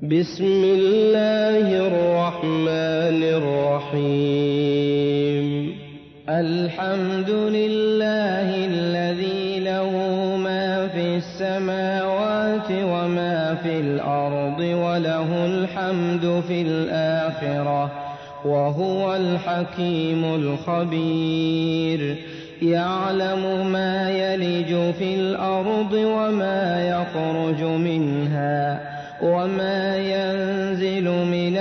بسم الله الرحمن الرحيم. الحمد لله الذي له ما في السماوات وما في الأرض وله الحمد في الآخرة وهو الحكيم الخبير. يعلم ما يلج في الأرض وما يخرج منها وما ينزل من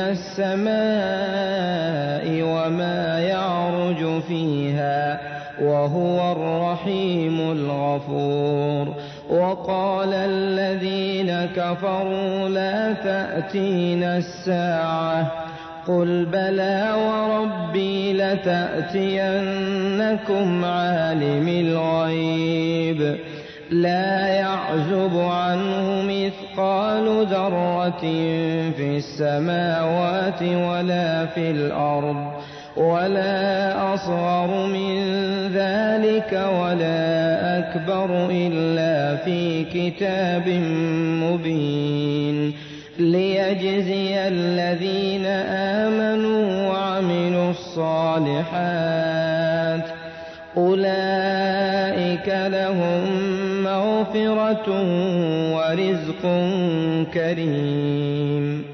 السماء وما يعرج فيها وهو الرحيم الغفور. وقال الذين كفروا لا تأتينا الساعة قل بلى وربي لتأتينكم عالم الغيب لا يعزب عنه مثقال ذرة في السماوات ولا في الأرض ولا أصغر من ذلك ولا أكبر إلا في كتاب مبين ليجزي الذين آمنوا وعملوا الصالحات أولئك لهم مغفرة ورزق كريم.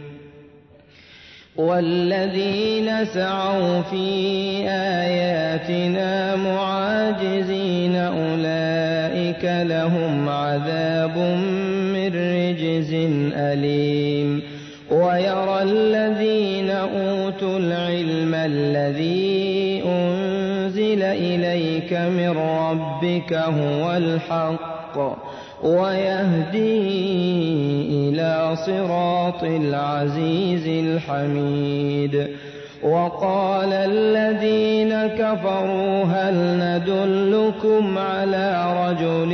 والذين سعوا في آياتنا معاجزين أولئك لهم عذاب من رجز أليم. ويرى الذين أوتوا العلم الذي أنزل إليك من ربك هو الحق ويهدي إلى صراط العزيز الحميد. وقال الذين كفروا هل ندلكم على رجل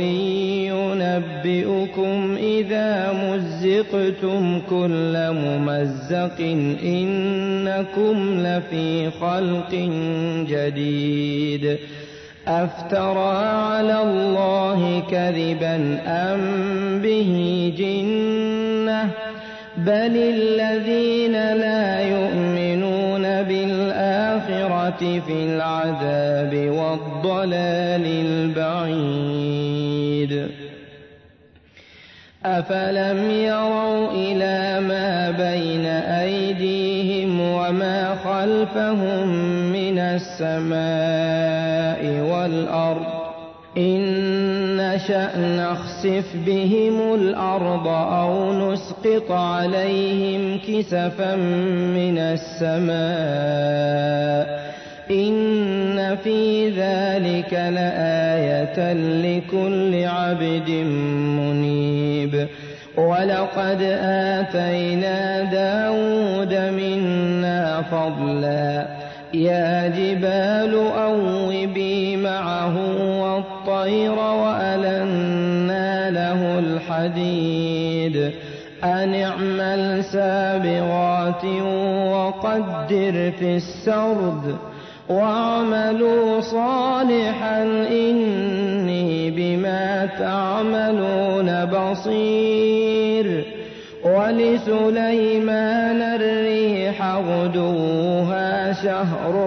ينبئكم إذا مزقتم كل ممزق إنكم لفي خلق جديد أفترى على الله كذبا أم به جنة بل الذين لا يؤمنون بالآخرة في العذاب والضلال البعيد. أفلم يروا إلى ما بين أيديهم وما خلفهم من السماء والأرض إن نشأ نخسف بهم الأرض أو نسقط عليهم كسفا من السماء إن في ذلك لآية لكل عبد منيب. ولقد آتينا داود منا فضلا يا جبال أوبي معه والطير وألنا له الحديد أن اعمل سابغات وقدر في السرد واعملوا صالحا إني بما تعملون بصير. ولسليمان الريح غدوها شهر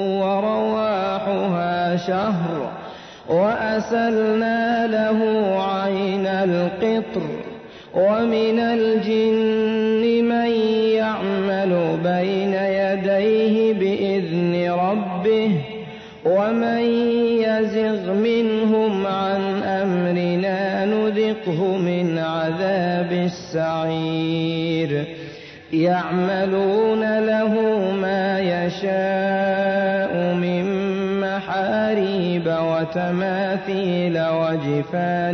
ورواحها شهر وأسلنا له عين القطر. ومن الجن من يعمل بين يديه بإذن ربه ومن يزغ منهم عن أمرنا نذقه من عذاب السعير. يعملون له ما يشاء من محاريب وتماثيل وجفان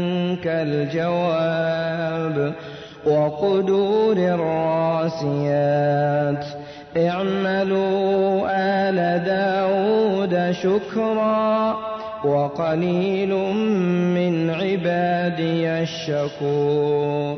كالجواب وقدور الراسيات اعملوا آل داود شكرا وقليل من عبادي الشكور.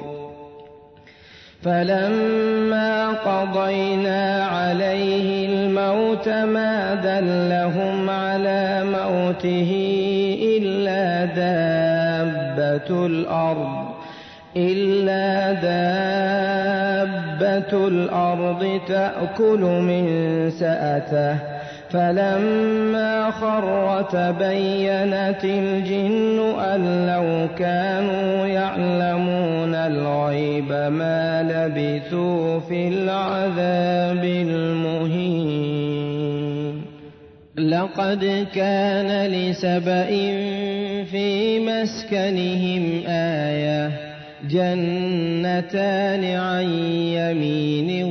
فلما قضينا عليه الموت ما دلهم على موته إلا دابة دابة الأرض تأكل من سأته فلما خر تبينت الجن أن لو كانوا يعلمون الغيب ما لبثوا في العذاب المهين. لقد كان لسبإ في مسكنهم آية جنتان عن يمين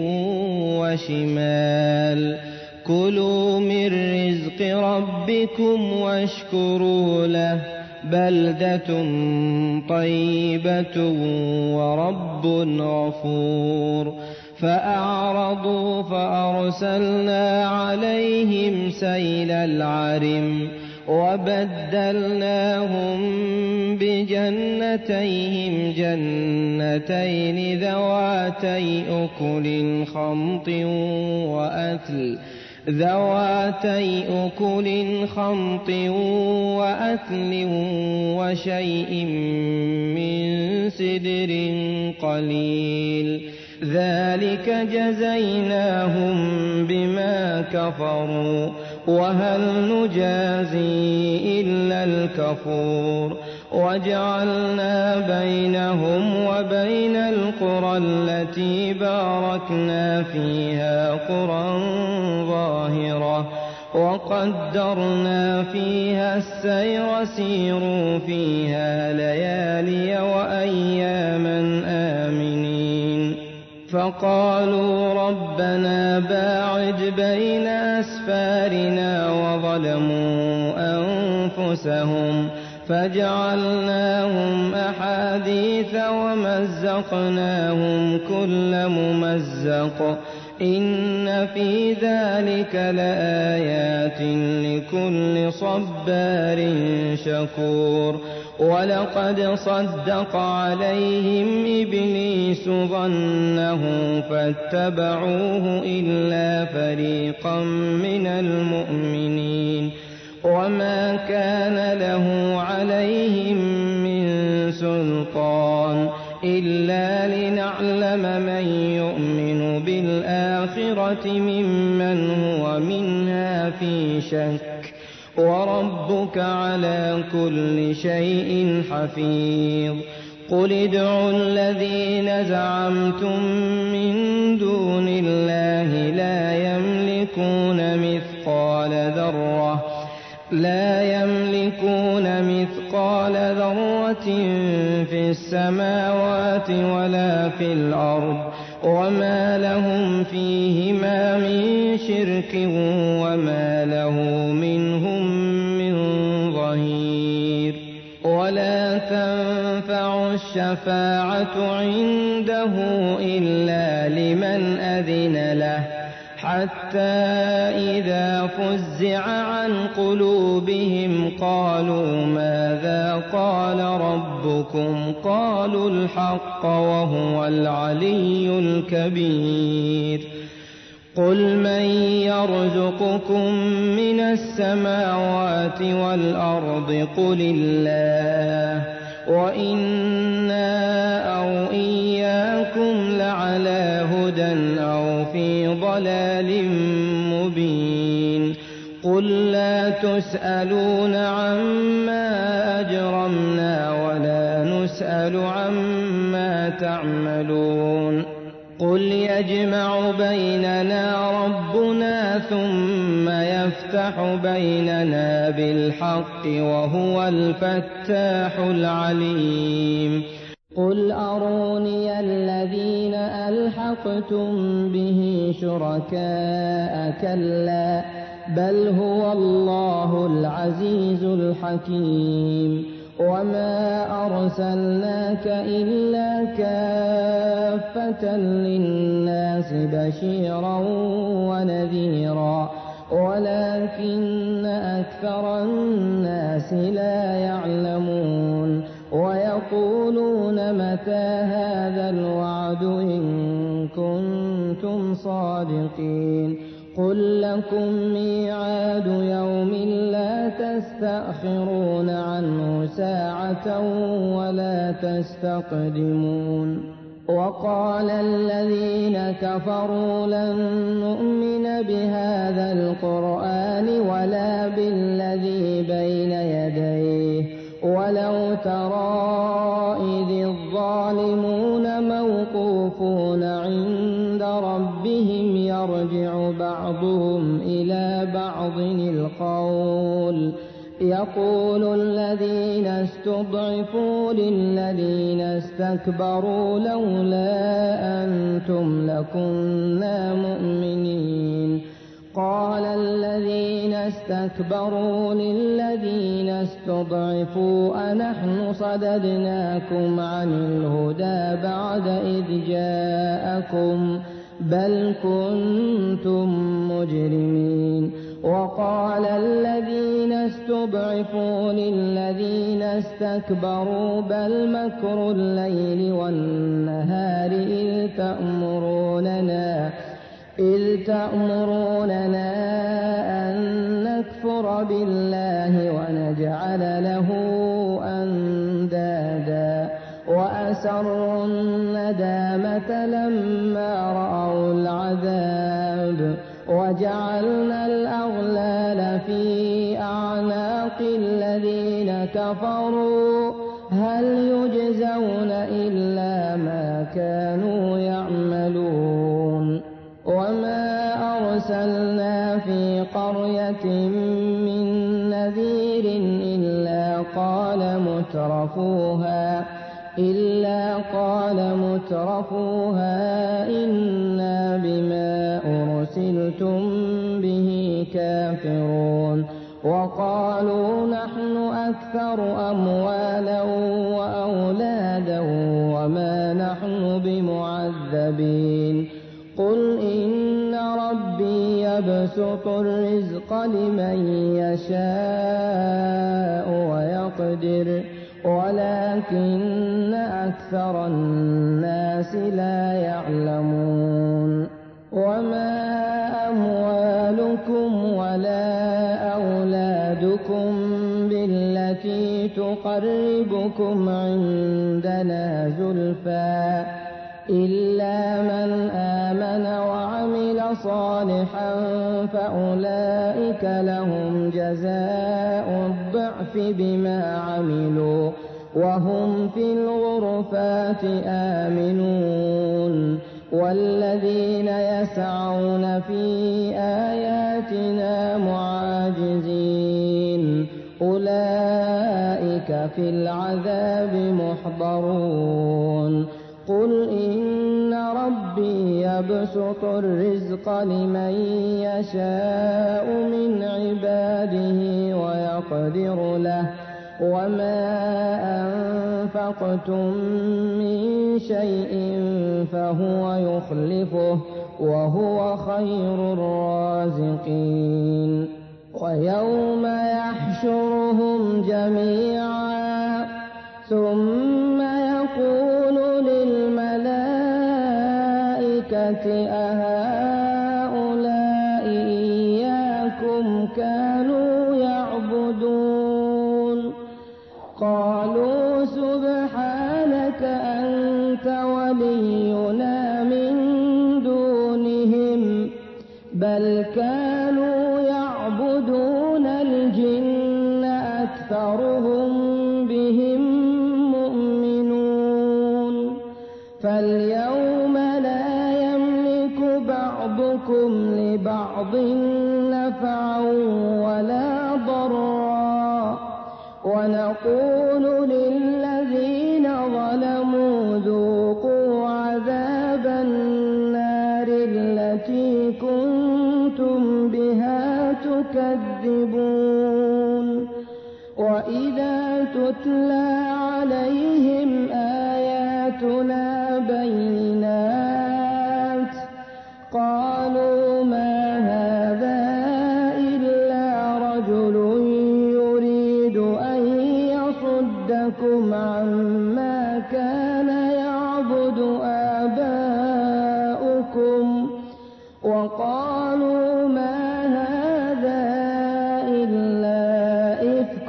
وشمال كلوا من رزق ربكم واشكروا له بلدة طيبة ورب غفور. فأعرضوا فأرسلنا عليهم سيل العرم وبدلناهم بجنتيهم جنتين ذواتي أكل خمط وأثل وشيء من سدر قليل ذلك جزيناهم بما كفروا وهل نجازي إلا الكفور. وجعلنا بينهم وبين القرى التي باركنا فيها قرى ظاهرة وقدرنا فيها السير سيروا فيها ليالي وأياما آمنين. فقالوا ربنا باعد بين أسفارنا وظلموا أنفسهم فجعلناهم أحاديث ومزقناهم كل ممزق إن في ذلك لآيات لكل صبار شكور. ولقد صدق عليهم إبليس ظنه فاتبعوه إلا فريقا من المؤمنين وما كان له عليهم من سلطان إلا لنعلم من يؤمن بالآخرة ممن هو منها في شك وربك على كل شيء حفيظ. قل ادعوا الذين زعمتم من دون الله لا يملكون مثقال ذرة في السماوات ولا في الأرض وما لهم فيهما من شرك وما له منهم من ظهير. ولا تنفع الشفاعة عنده إلا لمن أذن له حتى إذا فزع عن قلوبهم قالوا ماذا قال ربكم قالوا الحق وهو العلي الكبير. قل من يرزقكم من السماوات والأرض قل الله وإنا أو إياكم لعلى هدى أو في ضلال مبين. قل لا تسألون عما أجرمنا ولا نسأل عما تعملون. قل يجمع بيننا ربنا ثم يفتح بيننا بالحق وهو الفتاح العليم. قل أروني الذين ألحقتم به شركاء كلا بل هو الله العزيز الحكيم. وما أرسلناك إلا كافة للناس بشيرا ونذيرا ولكن أكثر الناس لا يعلمون. ويقولون متى هذا الوعد إن كنتم صادقين. قل لكم ميعاد يوم لا تستأخرون عنه ساعة ولا تستقدمون. وقال الذين كفروا لن نؤمن بهذا القرآن ولا بالذي بين يديه ولو ترى إذ الظالمون موقوفون عند ربهم يرجع بعضهم إلى بعض القول يقول الذين استضعفوا للذين استكبروا لولا أنتم لكنا مؤمنين قال الذين استكبروا للذين استضعفوا أنحن صددناكم عن الهدى بعد إذ جاءكم بل كنتم مجرمين وقال الذين استضعفوا للذين استكبروا بل مكر الليل والنهار إذ تأمروننا أن نكفر بالله ونجعل له أندادا وأسروا الندامة لما رأوا العذاب وجعلنا الأغلال في أعناق الذين كفروا هل يجزون إلا ما كانوا يعملون وما أرسلنا في قرية من نذير إلا قال مترفوها إنا بما أرسلتم به كافرون وقالوا نحن أكثر أموالا وأولادا وما نحن بمعذبين قل إن ربي يبسط الرزق لمن يشاء ويقدر ولكن أكثر الناس لا يعلمون وما أموالكم ولا أولادكم بالتي تقربكم عندنا زلفى إلا من آمن وعمل صالحا فأولئك لهم جزاء الضعف بما عملوا وهم في الغرفات آمنون والذين يسعون في آياتنا معاجزين أولئك في العذاب محضرون قل إن ربي يبسط الرزق لمن يشاء من عباده ويقدر له وما أنفقتم من شيء فهو يخلفه وهو خير الرازقين ويوم يحشرهم جميعا ثم يقول للملائكة أهؤلاء إياكم كانوا يعبدون قالوا سبحانك أنت ولينا من دونهم بل كانوا يعبدون الجن أكثرهم بهم مؤمنون فاليوم لا يملك بعضكم لبعض نفعا ولا ضرا ونقول للذين ظلموا ذوقوا عذاب النار التي كنتم بها تكذبون وإذا تتلى عليهم آياتنا بينات قالوا ما هذا إلا رجل يريد أن يصدكم عما كان يعبد آباؤكم وقالوا ما هذا إلا إفك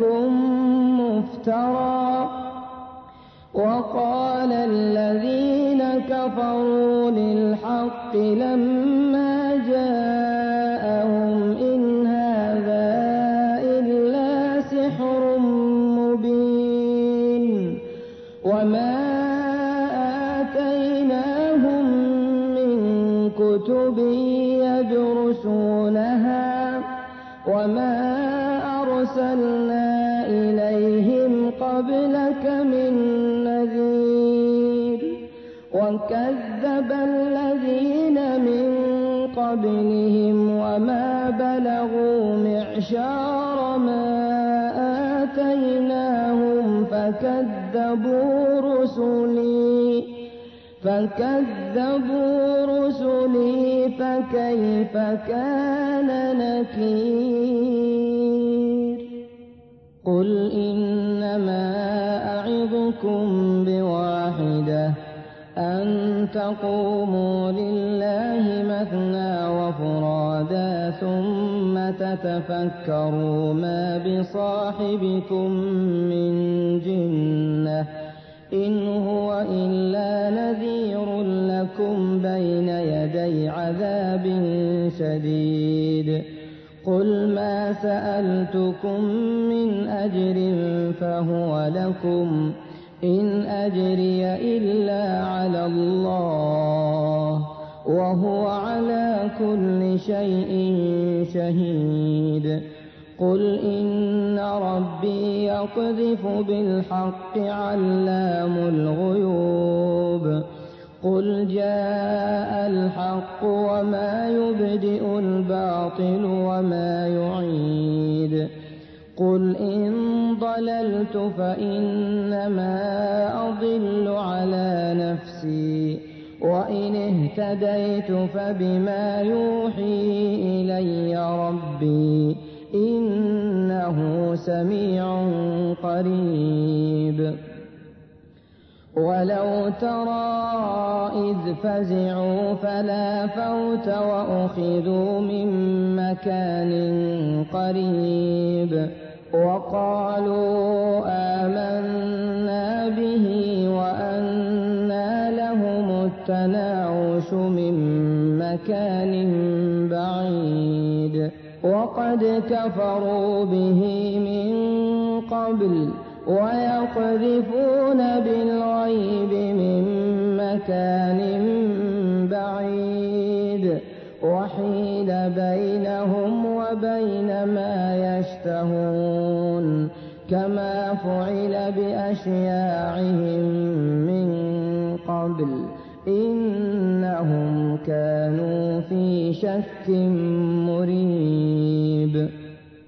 مفترى وقال الذين كفروا للحق بالحق لما جاءهم إن هذا إلا سحر مبين وما آتيناهم من كتب يدرسونها وما أرسلنا إليهم قبلك من نذير وكذب الذين من قبلهم وما بلغوا معشار ما آتيناهم فكذبوا رسلي فكيف كان نكير قل إنما أعظكم بواحدة أن تقوموا لله مثنى وفرادا ثم تتفكروا ما بصاحبكم من جنة إن هو إلا نذير لكم بين يدي عذاب شديد قل ما سألتكم من أجر فهو لكم إن أجري إلا على الله وهو على كل شيء شهيد قل إن ربي يقذف بالحق علام الغيوب قل جاء الحق وما يبدئ الباطل وما يعيد قل إن ضللت فإنما أضل على نفسي وإن اهتديت فبما يوحي إلي ربي إنه سميع قريب ولو ترى إذ فزعوا فلا فوت وأخذوا من مكان قريب وقالوا آمنا به وأنى لهم التناوش من مكان بعيد وقد كفروا به من قبل ويقذفون بالغيب من مكان بعيد وحيل بينهم وبين ما يشتهون كما فعل بأشياعهم من قبل إنهم كانوا في شك مريب